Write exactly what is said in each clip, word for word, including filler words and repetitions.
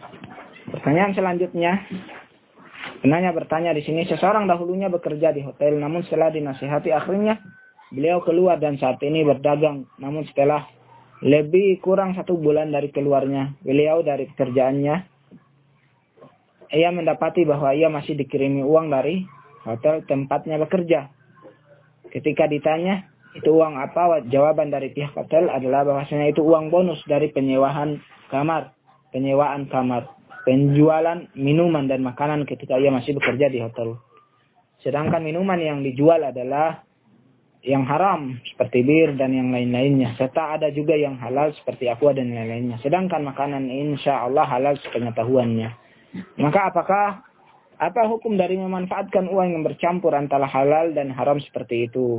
Pertanyaan selanjutnya, penanya bertanya di sini, seseorang dahulunya bekerja di hotel, namun setelah dinasihati akhirnya beliau keluar dan saat ini berdagang. Namun setelah lebih kurang satu bulan dari keluarnya beliau dari pekerjaannya, ia mendapati bahwa ia masih dikirimi uang dari hotel tempatnya bekerja. Ketika ditanya, itu uang apa? Jawaban dari pihak hotel adalah bahwasanya itu uang bonus dari penyewaan kamar, penyewaan kamar, penjualan minuman dan makanan ketika ia masih bekerja di hotel. Sedangkan minuman yang dijual adalah yang haram seperti bir dan yang lain-lainnya. Serta ada juga yang halal seperti aqua dan lain-lainnya. Sedangkan makanan insya Allah halal sepengetahuannya. Maka apakah apa hukum dari memanfaatkan uang yang bercampur antara halal dan haram seperti itu?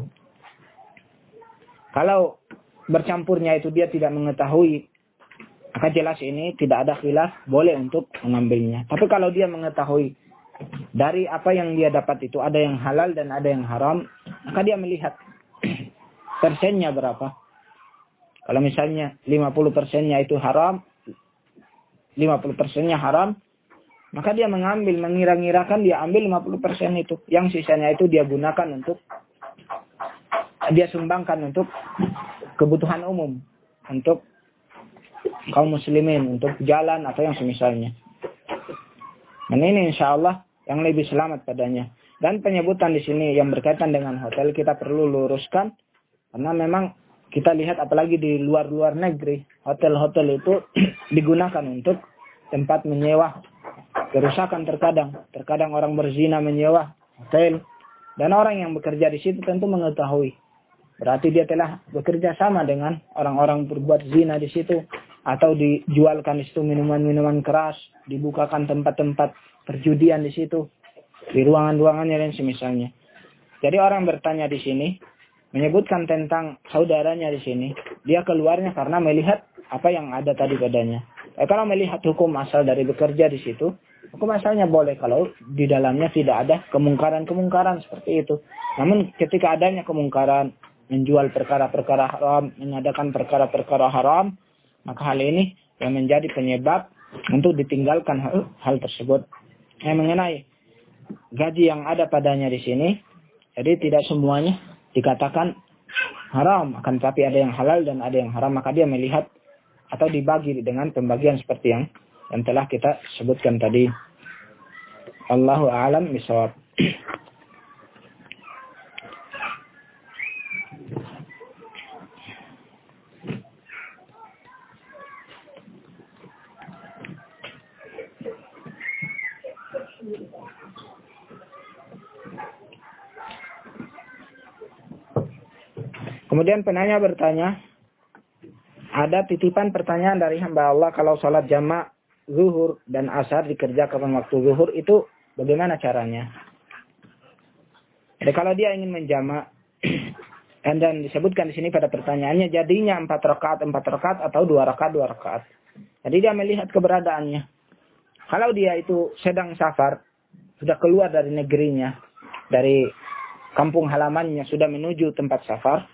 Kalau bercampurnya itu dia tidak mengetahui, maka jelas ini tidak ada khilaf, boleh untuk mengambilnya. Tapi kalau dia mengetahui dari apa yang dia dapat itu ada yang halal dan ada yang haram, maka dia melihat persennya berapa. Kalau misalnya lima puluh persennya itu haram, lima puluh persennya haram, maka dia mengambil, mengira-ngirakan dia ambil lima puluh persen itu. Yang sisanya itu dia gunakan untuk, dia sumbangkan untuk kebutuhan umum. Untuk kaum muslimin, untuk jalan atau yang semisalnya. Dan ini insya Allah yang lebih selamat padanya. Dan penyebutan di sini yang berkaitan dengan hotel kita perlu luruskan. Karena memang kita lihat apalagi di luar-luar negeri. Hotel-hotel itu digunakan untuk tempat menyewa. Kerusakan terkadang. Terkadang orang berzina menyewa hotel. Dan orang yang bekerja di situ tentu mengetahui. Berarti dia telah bekerja sama dengan orang-orang berbuat zina di situ. Atau dijualkan di situ minuman-minuman keras. Dibukakan tempat-tempat perjudian di situ. Di ruangan-ruangannya dan semisalnya. Jadi orang bertanya di sini. Menyebutkan tentang saudaranya di sini. Dia keluarnya karena melihat apa yang ada tadi padanya. Eh, kalau melihat hukum asal dari bekerja di situ. Hukum asalnya boleh kalau di dalamnya tidak ada kemungkaran-kemungkaran seperti itu. Namun ketika adanya kemungkaran, menjual perkara-perkara haram, mengadakan perkara-perkara haram, maka hal ini yang menjadi penyebab untuk ditinggalkan hal, hal tersebut. Yang mengenai gaji yang ada padanya di sini, jadi tidak semuanya dikatakan haram, akan tapi ada yang halal dan ada yang haram, maka dia melihat atau dibagi dengan pembagian seperti yang yang telah kita sebutkan tadi. Allahu a'lam bishawab. Kemudian penanya bertanya, ada titipan pertanyaan dari hamba Allah, kalau sholat jamak zuhur dan asar dikerjakan waktu zuhur itu bagaimana caranya? Jadi kalau dia ingin menjamak, dan disebutkan di sini pada pertanyaannya, jadinya empat rakaat empat rakaat atau dua rakaat dua rakaat. Jadi dia melihat keberadaannya. Kalau dia itu sedang safar, sudah keluar dari negerinya, dari kampung halamannya, sudah menuju tempat safar.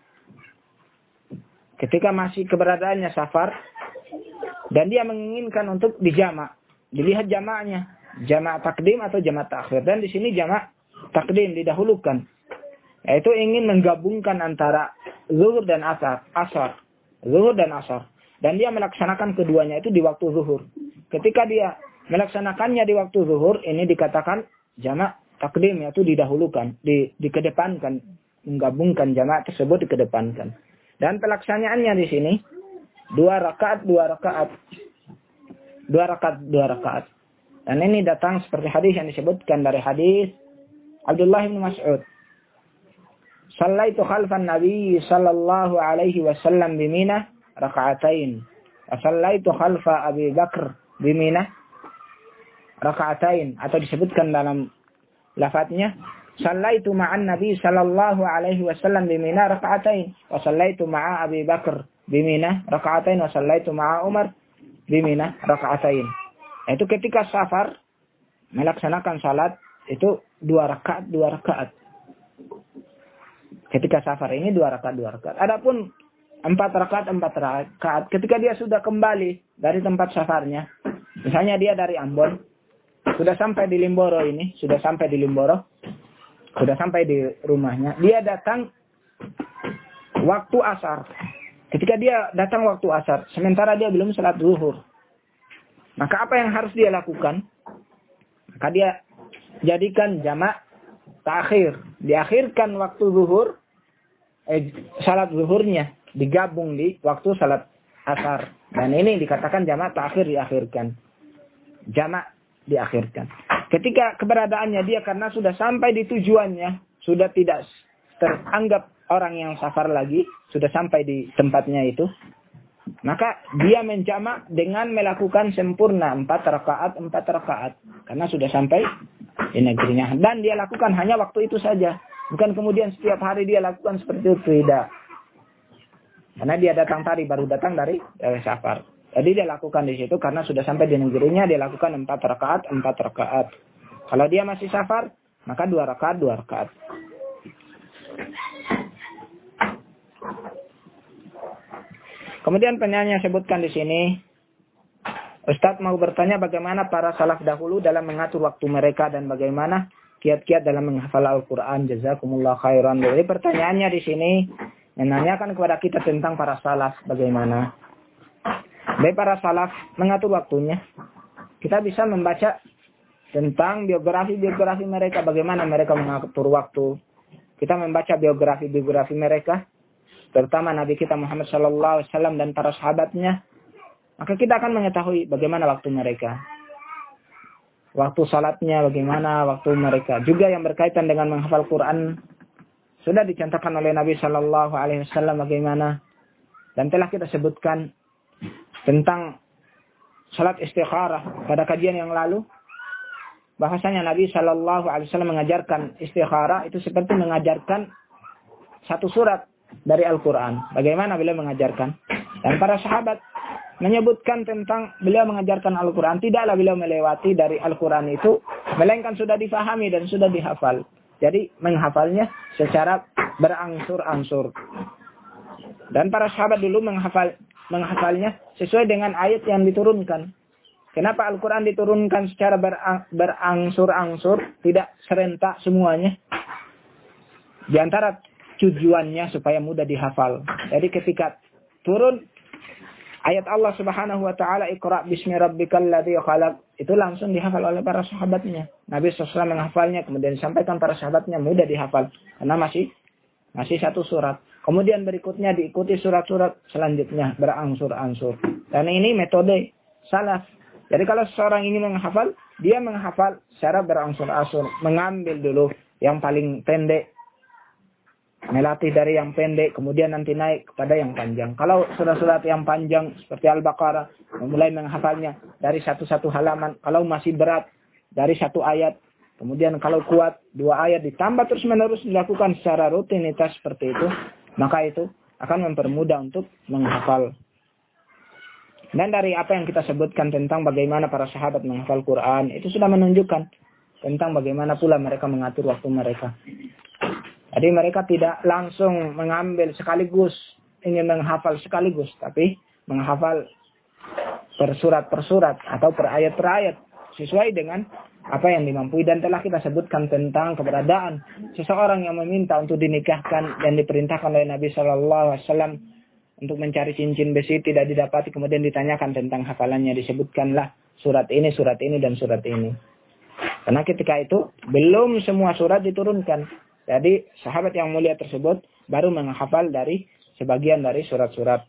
Ketika masih keberadaannya safar, dan dia menginginkan untuk dijamak, dilihat jamaknya, jamak takdim atau jamak takhir. Dan di sini jamak takdim didahulukan, yaitu ingin menggabungkan antara zuhur dan asar, asar, zuhur dan asar. Dan dia melaksanakan keduanya itu di waktu zuhur. Ketika dia melaksanakannya di waktu zuhur, ini dikatakan jamak takdim, yaitu didahulukan, di, dikedepankan, menggabungkan jamak tersebut dikedepankan. Dan pelaksanaannya di sini dua rakaat dua rakaat dua rakaat dua rakaat. Dan ini datang seperti hadis yang disebutkan dari hadis Abdullah bin Mas'ud. Sallaitu khalfan Nabi sallallahu alaihi wasallam bi Mina raka'atain. Wa sallaitu khalfa Abi Bakr bi Mina raka'atain, atau disebutkan dalam lafadznya Sallaitu ma'an Nabi sallallahu alaihi wasallam bi Mina raka'atain wa sallaitu ma'a Abi Bakr bi Mina raka'atain wa sallaitu ma'a Umar bi Mina raka'atain. Itu ketika safar melaksanakan salat itu dua rakaat dua rakaat. Ketika safar ini dua rakaat dua rakaat. Adapun empat rakaat empat rakaat ketika dia sudah kembali dari tempat safarnya, Misalnya dia dari Ambon, sudah sampai di Limboro ini, sudah sampai di Limboro, sudah sampai di rumahnya. Dia datang waktu asar. Ketika dia datang waktu asar, sementara dia belum salat zuhur. Maka apa yang harus dia lakukan? Maka dia jadikan jamak takhir. Diakhirkan waktu zuhur, eh, salat zuhurnya digabung di waktu salat asar. Dan ini dikatakan jamak takhir diakhirkan. Jamak diakhirkan. Ketika keberadaannya dia karena sudah sampai di tujuannya, sudah tidak teranggap orang yang safar lagi, sudah sampai di tempatnya itu, maka dia menjamak dengan melakukan sempurna empat rakaat, empat rakaat. Karena sudah sampai di negerinya. Dan dia lakukan hanya waktu itu saja. Bukan kemudian setiap hari dia lakukan seperti itu, tidak. Karena dia datang tadi, baru datang dari, dari safar. Jadi dia lakukan di situ karena sudah sampai di negerinya, dia lakukan empat rakaat, empat rakaat. Kalau dia masih safar, maka dua rakaat, dua rakaat. Kemudian penyanyi sebutkan di sini, Ustadz mau bertanya bagaimana para salaf dahulu dalam mengatur waktu mereka dan bagaimana kiat-kiat dalam menghafal Al-Quran. Jazakumullah khairan. Jadi pertanyaannya di sini menanyakan kepada kita tentang para salaf bagaimana. Baik para salaf mengatur waktunya. Kita bisa membaca tentang biografi-biografi mereka, bagaimana mereka mengatur waktu. Kita membaca biografi-biografi mereka, terutama Nabi kita Muhammad shallallahu alaihi wasallam dan para sahabatnya. Maka kita akan mengetahui bagaimana waktu mereka. Waktu salatnya bagaimana waktu mereka. Juga yang berkaitan dengan menghafal Quran sudah dicontohkan oleh Nabi shallallahu alaihi wasallam bagaimana. Dan telah kita sebutkan tentang salat istikharah pada kajian yang lalu. Bahasanya Nabi shallallahu alaihi wasallam mengajarkan istikharah itu seperti mengajarkan satu surat dari Al-Quran. Bagaimana beliau mengajarkan. Dan para sahabat menyebutkan tentang beliau mengajarkan Al-Quran. Tidaklah beliau melewati dari Al-Quran itu, melainkan sudah difahami dan sudah dihafal. Jadi menghafalnya secara berangsur-angsur. Dan para sahabat dulu menghafal menghafalnya sesuai dengan ayat yang diturunkan. Kenapa Al-Quran diturunkan secara berangsur-angsur, tidak serentak semuanya? Di antara tujuannya supaya mudah dihafal. Jadi ketika turun ayat Allah Subhanahu wa taala, Iqra bismi rabbikal ladzi khalaq, itu langsung dihafal oleh para sahabatnya. Nabi shallallahu alaihi wasallam menghafalnya, kemudian disampaikan para sahabatnya, mudah dihafal karena masih masih satu surat. Kemudian berikutnya diikuti surat-surat selanjutnya berangsur-angsur. Dan ini metode salaf. Jadi kalau seseorang ingin menghafal, dia menghafal secara berangsur-angsur, mengambil dulu yang paling pendek, melatih dari yang pendek, kemudian nanti naik kepada yang panjang. Kalau surat-surat yang panjang seperti Al-Baqarah, memulai menghafalnya dari satu-satu halaman. Kalau masih berat, dari satu ayat. Kemudian kalau kuat, dua ayat ditambah terus-menerus dilakukan secara rutinitas seperti itu. Maka itu akan mempermudah untuk menghafal. Dan dari apa yang kita sebutkan tentang bagaimana para sahabat menghafal Quran, itu sudah menunjukkan tentang bagaimana pula mereka mengatur waktu mereka. Jadi mereka tidak langsung mengambil sekaligus, ingin menghafal sekaligus, tapi menghafal per surat per surat atau per ayat per ayat sesuai dengan apa yang dimampui. Dan telah kita sebutkan tentang keberadaan seseorang yang meminta untuk dinikahkan dan diperintahkan oleh Nabi shallallahu alaihi wasallam untuk mencari cincin besi, tidak didapati, kemudian ditanyakan tentang hafalannya, disebutkanlah surat ini, surat ini, dan surat ini. Karena ketika itu belum semua surat diturunkan. Jadi sahabat yang mulia tersebut baru menghafal dari sebagian dari surat-surat.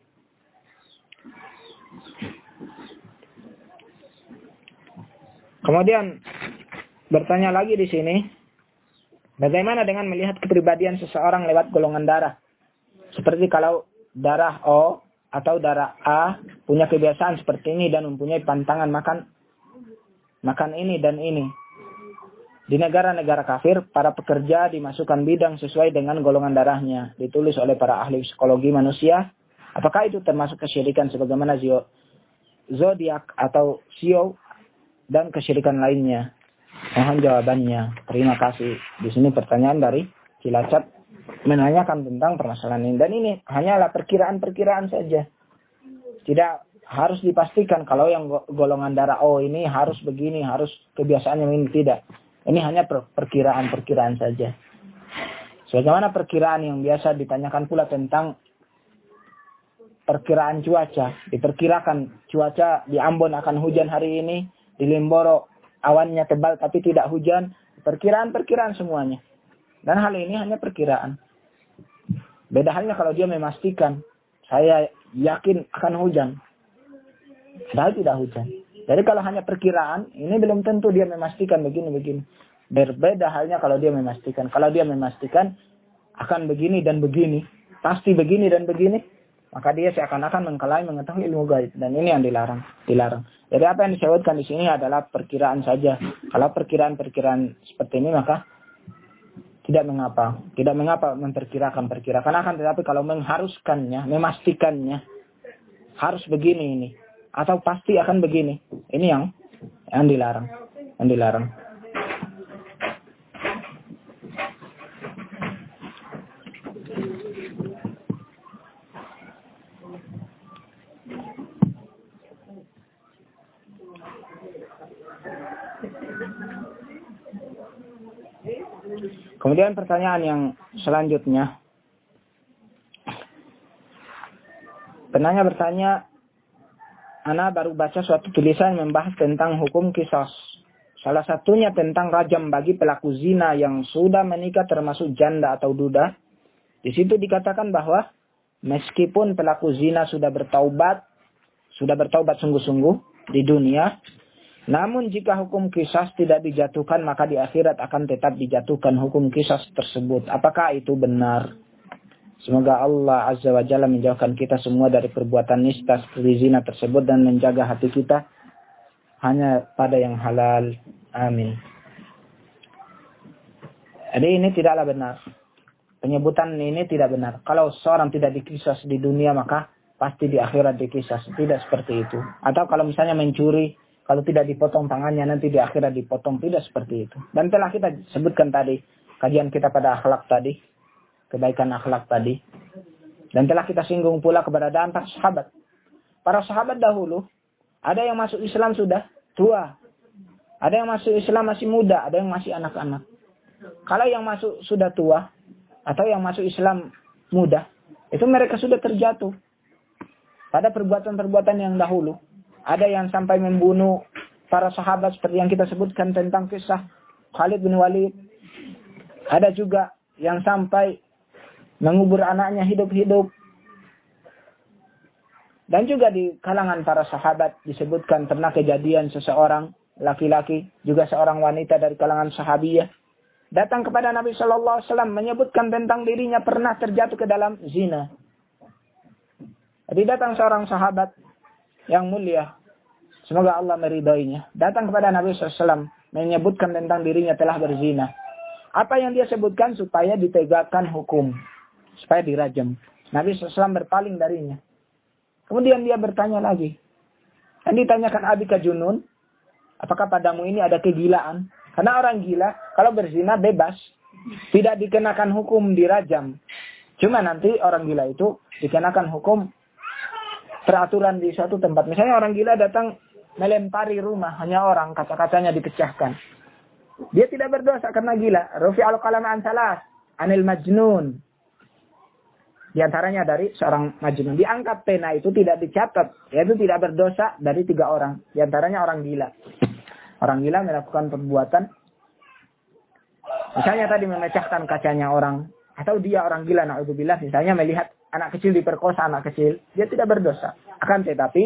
Kemudian bertanya lagi di sini, bagaimana dengan melihat kepribadian seseorang lewat golongan darah? Seperti kalau darah O atau darah A punya kebiasaan seperti ini dan mempunyai pantangan makan makan ini dan ini. Di negara-negara kafir, para pekerja dimasukkan bidang sesuai dengan golongan darahnya. Ditulis oleh para ahli psikologi manusia. Apakah itu termasuk kesyirikan sebagaimana zodiak atau sio dan kesyirikan lainnya? Mohon jawabannya. Terima kasih. Di sini pertanyaan dari Cilacap menanyakan tentang permasalahan ini. Dan ini hanyalah perkiraan-perkiraan saja. Tidak harus dipastikan kalau yang golongan darah O ini harus begini, harus kebiasaannya ini, tidak. Ini hanya per perkiraan-perkiraan saja. Sebagaimana perkiraan yang biasa ditanyakan pula tentang perkiraan cuaca. Diperkirakan cuaca di Ambon akan hujan hari ini, di Limboro awannya tebal tapi tidak hujan. Perkiraan-perkiraan semuanya. Dan hal ini hanya perkiraan. Beda halnya kalau dia memastikan, saya yakin akan hujan. Padahal tidak hujan. Jadi kalau hanya perkiraan, ini belum tentu dia memastikan begini-begini. Berbeda halnya kalau dia memastikan. Kalau dia memastikan akan begini dan begini, pasti begini dan begini, maka dia seakan-akan mengklaim mengetahui ilmu gaib. Dan ini yang dilarang. dilarang. Jadi apa yang disebutkan di sini adalah perkiraan saja. Kalau perkiraan-perkiraan seperti ini maka tidak mengapa. Tidak mengapa memperkirakan-perkirakan. Akan tetapi kalau mengharuskannya, memastikannya, harus begini ini. Atau pasti akan begini. Ini yang yang dilarang. Yang dilarang. Kemudian pertanyaan yang selanjutnya. Penanya bertanya, Ana baru baca suatu tulisan membahas tentang hukum qisas. Salah satunya tentang rajam bagi pelaku zina yang sudah menikah termasuk janda atau duda. Di situ dikatakan bahwa meskipun pelaku zina sudah bertaubat, sudah bertaubat sungguh-sungguh di dunia, namun jika hukum qisas tidak dijatuhkan, maka di akhirat akan tetap dijatuhkan hukum qisas tersebut. Apakah itu benar? Semoga Allah Azza wa Jalla menjauhkan kita semua dari perbuatan nista seperti zina tersebut dan menjaga hati kita hanya pada yang halal. Amin. Jadi ini tidaklah benar. Penyebutan ini tidak benar. Kalau seorang tidak dikisas di dunia, maka pasti di akhirat dikisas. Tidak seperti itu. Atau kalau misalnya mencuri, kalau tidak dipotong tangannya, nanti di akhirat dipotong. Tidak seperti itu. Dan telah kita sebutkan tadi, kajian kita pada akhlak tadi, kebaikan akhlak tadi. Dan telah kita singgung pula keberadaan para sahabat. Para sahabat dahulu, ada yang masuk Islam sudah tua. Ada yang masuk Islam masih muda, ada yang masih anak-anak. Kalau yang masuk sudah tua, atau yang masuk Islam muda, itu mereka sudah terjatuh pada perbuatan-perbuatan yang dahulu. Ada yang sampai membunuh para sahabat seperti yang kita sebutkan tentang kisah Khalid bin Walid. Ada juga yang sampai mengubur anaknya hidup-hidup. Dan juga di kalangan para sahabat disebutkan pernah kejadian seseorang laki-laki, juga seorang wanita dari kalangan sahabiyah, datang kepada Nabi Shallallahu Alaihi Wasallam menyebutkan tentang dirinya pernah terjatuh ke dalam zina. Jadi datang seorang sahabat yang mulia, semoga Allah meridainya, datang kepada Nabi Shallallahu Alaihi Wasallam menyebutkan tentang dirinya telah berzina. Apa yang dia sebutkan supaya ditegakkan hukum, supaya dirajam. Nabi Shallallahu Alaihi Wasallam berpaling darinya. Kemudian dia bertanya lagi. Dan ditanyakan, Abika junun, apakah padamu ini ada kegilaan? Karena orang gila, kalau berzina bebas. Tidak dikenakan hukum dirajam. Cuma nanti orang gila itu dikenakan hukum peraturan di suatu tempat. Misalnya orang gila datang melempari rumah, hanya orang, kaca-kacanya dipecahkan. Dia tidak berdosa karena gila. Rufi al-qalam an salas, anil majnun. Di antaranya dari seorang majnun. Diangkat pena itu tidak dicatat. Yaitu tidak berdosa dari tiga orang. Di antaranya orang gila. Orang gila melakukan perbuatan. Misalnya tadi memecahkan kacanya orang. Atau dia orang gila, na'udzubillah. Misalnya melihat anak kecil diperkosa anak kecil. Dia tidak berdosa. Akan tetapi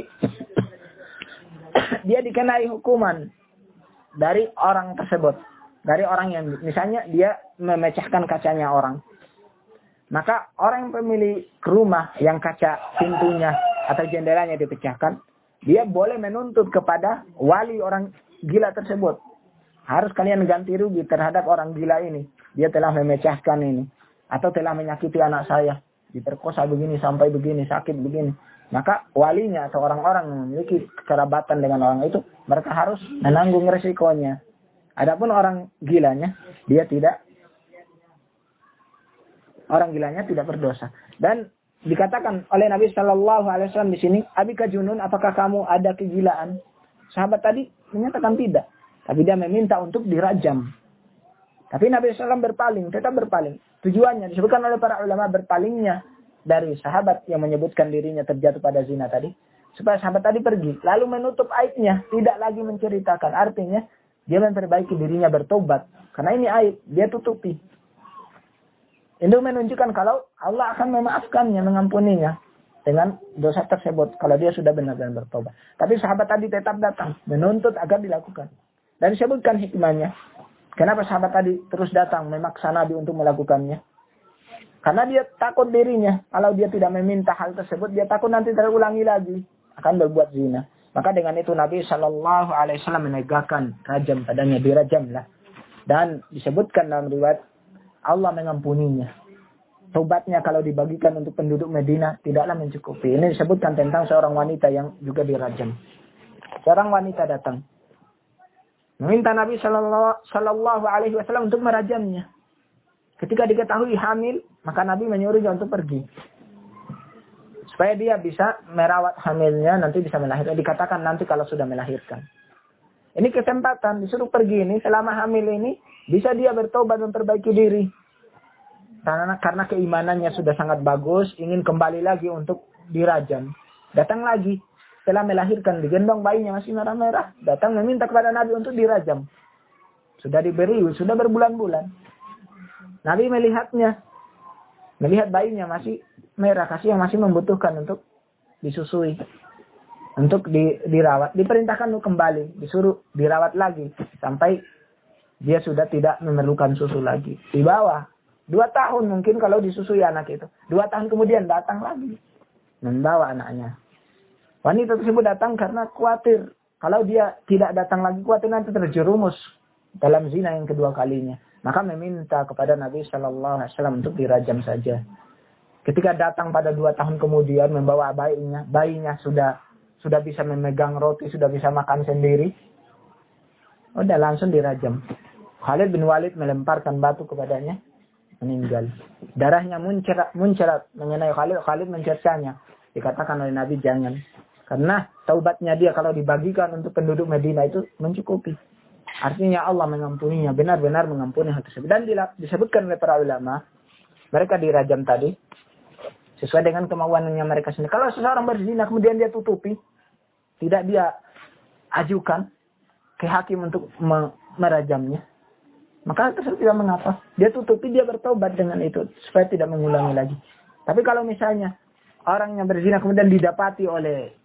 dia dikenai hukuman dari orang tersebut. Dari orang yang misalnya dia memecahkan kacanya orang. Maka orang yang pemilik rumah yang kaca pintunya atau jendelanya dipecahkan, dia boleh menuntut kepada wali orang gila tersebut. Harus kalian ganti rugi terhadap orang gila ini. Dia telah memecahkan ini. Atau telah menyakiti anak saya. Diperkosa begini sampai begini, sakit begini. Maka walinya atau orang-orang yang memiliki kerabatan dengan orang itu, mereka harus menanggung resikonya. Adapun orang gilanya, dia tidak. Orang gilanya tidak berdosa. Dan dikatakan oleh Nabi Shallallahu Alaihi Wasallam di sini, Abika junun, apakah kamu ada kegilaan? Sahabat tadi menyatakan tidak, tapi dia meminta untuk dirajam. Tapi Nabi Shallallahu Alaihi Wasallam berpaling, tetap berpaling. Tujuannya disebutkan oleh para ulama berpalingnya dari sahabat yang menyebutkan dirinya terjatuh pada zina tadi, supaya sahabat tadi pergi, lalu menutup aibnya, tidak lagi menceritakan. Artinya dia memperbaiki dirinya, bertobat, karena ini aib, dia tutupi. Itu menunjukkan kalau Allah akan memaafkannya, mengampuninya dengan dosa tersebut kalau dia sudah benar-benar bertobat. Tapi sahabat tadi tetap datang menuntut agar dilakukan. Dan disebutkan hikmahnya. Kenapa sahabat tadi terus datang memaksa Nabi untuk melakukannya? Karena dia takut dirinya. Kalau dia tidak meminta hal tersebut, dia takut nanti terulangi lagi akan berbuat zina. Maka dengan itu Nabi Shallallahu Alaihi Wasallam menegakkan rajam padanya, dirajamlah. Dan disebutkan dalam riwayat Allah mengampuninya. Tobatnya kalau dibagikan untuk penduduk Medina tidaklah mencukupi. Ini disebutkan tentang seorang wanita yang juga dirajam. Seorang wanita datang meminta Nabi Shallallahu Alaihi Wasallam untuk merajamnya. Ketika diketahui hamil, maka Nabi menyuruhnya untuk pergi, supaya dia bisa merawat hamilnya, nanti bisa melahirkan. Dikatakan nanti kalau sudah melahirkan. Ini kesempatan, disuruh pergi ini, selama hamil ini, bisa dia bertobat memperbaiki diri. Karena, karena keimanannya sudah sangat bagus, ingin kembali lagi untuk dirajam. Datang lagi, setelah melahirkan, digendong bayinya masih merah-merah. Datang meminta kepada Nabi untuk dirajam. Sudah diberi, sudah berbulan-bulan. Nabi melihatnya, melihat bayinya masih merah, kasih yang masih membutuhkan untuk disusui, untuk di, dirawat. Diperintahkan untuk kembali, disuruh dirawat lagi sampai dia sudah tidak memerlukan susu lagi. Di bawah dua tahun mungkin kalau disusui anak itu. Dua tahun kemudian datang lagi membawa anaknya. Wanita tersebut datang karena khawatir kalau dia tidak datang lagi, khawatir nanti terjerumus dalam zina yang kedua kalinya. Maka meminta kepada Nabi Shallallahu Alaihi Wasallam untuk dirajam saja. Ketika datang pada dua tahun kemudian membawa bayinya, bayinya sudah sudah bisa memegang roti, sudah bisa makan sendiri. Udah langsung dirajam. Khalid bin Walid melemparkan batu kepadanya, meninggal. Darahnya muncerat, muncerat mengenai Khalid. Khalid mencercanya. Dikatakan oleh Nabi jangan. Karena taubatnya dia kalau dibagikan untuk penduduk Medina itu mencukupi. Artinya Allah mengampuninya, benar-benar mengampuni hal tersebut. Dan disebutkan oleh para ulama, mereka dirajam tadi sesuai dengan kemauannya mereka sendiri. Kalau seseorang berzina kemudian dia tutupi, tidak dia ajukan ke hakim untuk merajamnya, maka tersebut tidak mengapa. Dia tutupi, dia bertobat dengan itu supaya tidak mengulangi lagi. Tapi kalau misalnya orangnya berzina kemudian didapati oleh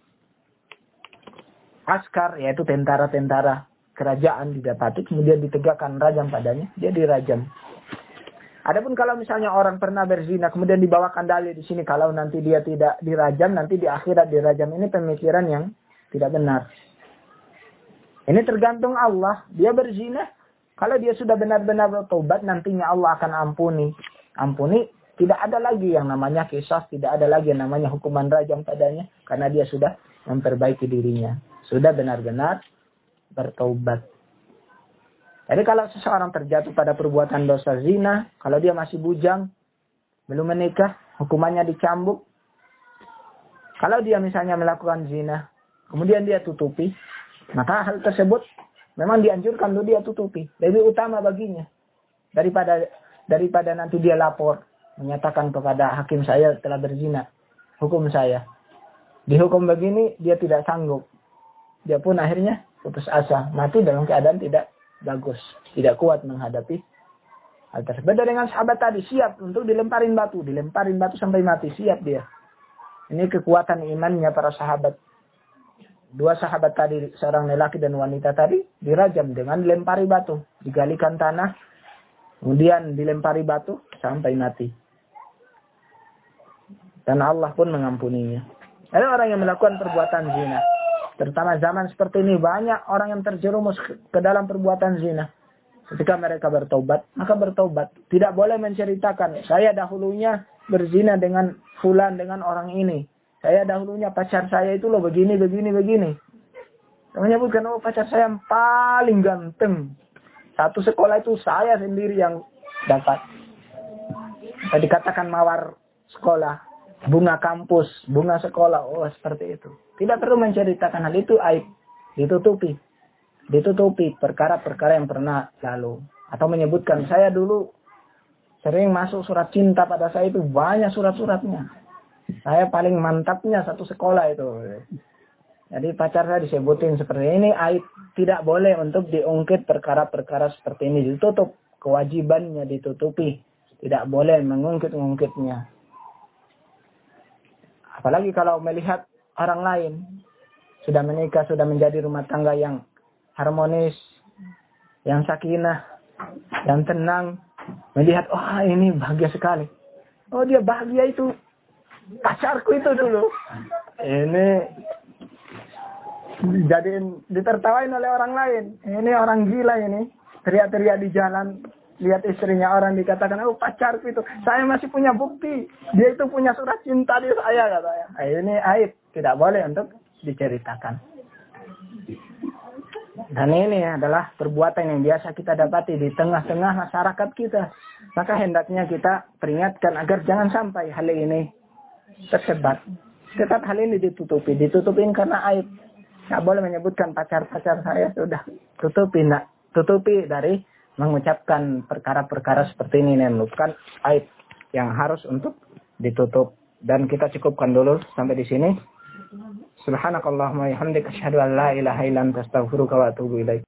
askar, yaitu tentara-tentara kerajaan, didapati kemudian ditegakkan rajam padanya, dia dirajam. Adapun kalau misalnya orang pernah berzina kemudian dibawakan dalil di sini kalau nanti dia tidak dirajam, nanti di akhirat dirajam, ini pemikiran yang tidak benar. Ini tergantung Allah. Dia berzina, kalau dia sudah benar-benar bertobat, nantinya Allah akan ampuni. Ampuni, tidak ada lagi yang namanya kisah, tidak ada lagi yang namanya hukuman rajam padanya, karena dia sudah memperbaiki dirinya, sudah benar-benar bertobat. Jadi kalau seseorang terjatuh pada perbuatan dosa zina, kalau dia masih bujang, belum menikah, hukumannya dicambuk. Kalau dia misalnya melakukan zina, kemudian dia tutupi, maka hal tersebut memang dianjurkan untuk dia tutupi. Lebih utama baginya daripada daripada nanti dia lapor, menyatakan kepada hakim saya telah berzina, hukum saya. Dihukum begini, dia tidak sanggup. Dia pun akhirnya putus asa, mati dalam keadaan tidak bagus, tidak kuat menghadapi hal tersebut. Beda dengan sahabat tadi, siap untuk dilemparin batu, dilemparin batu sampai mati, siap dia. Ini kekuatan imannya para sahabat. Dua sahabat tadi, seorang lelaki dan wanita tadi, dirajam dengan dilempari batu, digalikan tanah, kemudian dilempari batu sampai mati. Dan Allah pun mengampuninya. Ada orang yang melakukan perbuatan zina. Terutama zaman seperti ini, banyak orang yang terjerumus ke dalam perbuatan zina. Ketika mereka bertobat, maka bertobat. Tidak boleh menceritakan, saya dahulunya berzina dengan fulan, dengan orang ini. Saya dahulunya pacar saya itu loh begini, begini, begini. Saya menyebutkan, oh pacar saya yang paling ganteng. Satu sekolah itu saya sendiri yang dapat. Saya dikatakan mawar sekolah. bunga kampus, bunga sekolah, oh seperti itu. Tidak perlu menceritakan hal itu, aib. Ditutupi. Ditutupi perkara-perkara yang pernah lalu. Atau menyebutkan, saya dulu sering masuk surat cinta pada saya itu, banyak surat-suratnya. Saya paling mantapnya satu sekolah itu. Jadi pacar saya disebutin seperti ini, aib. Tidak boleh untuk diungkit perkara-perkara seperti ini. Ditutup. Kewajibannya ditutupi. Tidak boleh mengungkit-ungkitnya. Apalagi kalau melihat orang lain sudah menikah, sudah menjadi rumah tangga yang harmonis, yang sakinah, yang tenang. Melihat, oh ini bahagia sekali. Oh dia bahagia itu. Pacarku itu dulu. Ini dijadiin, ditertawain oleh orang lain. Ini orang gila ini. Teriak-teriak di jalan. Lihat istrinya orang dikatakan, oh pacarku itu. Saya masih punya bukti. Dia itu punya surat cinta di saya, katanya. Ini aib. Tidak boleh untuk diceritakan. Dan ini adalah perbuatan yang biasa kita dapati di tengah-tengah masyarakat kita. Maka hendaknya kita peringatkan agar jangan sampai hal ini tersebar. Tetap hal ini ditutupi. Ditutupin karena aib. Tidak boleh menyebutkan pacar-pacar saya. Sudah. Tutupi. Nak. Tutupi dari mengucapkan perkara-perkara seperti ini yang merupakan aib yang harus untuk ditutup. Dan kita cukupkan dulu sampai di sini. Subhanakallahumma wa bihamdika asyhadu an la ilaha illa anta astaghfiruka wa atubu ilaik.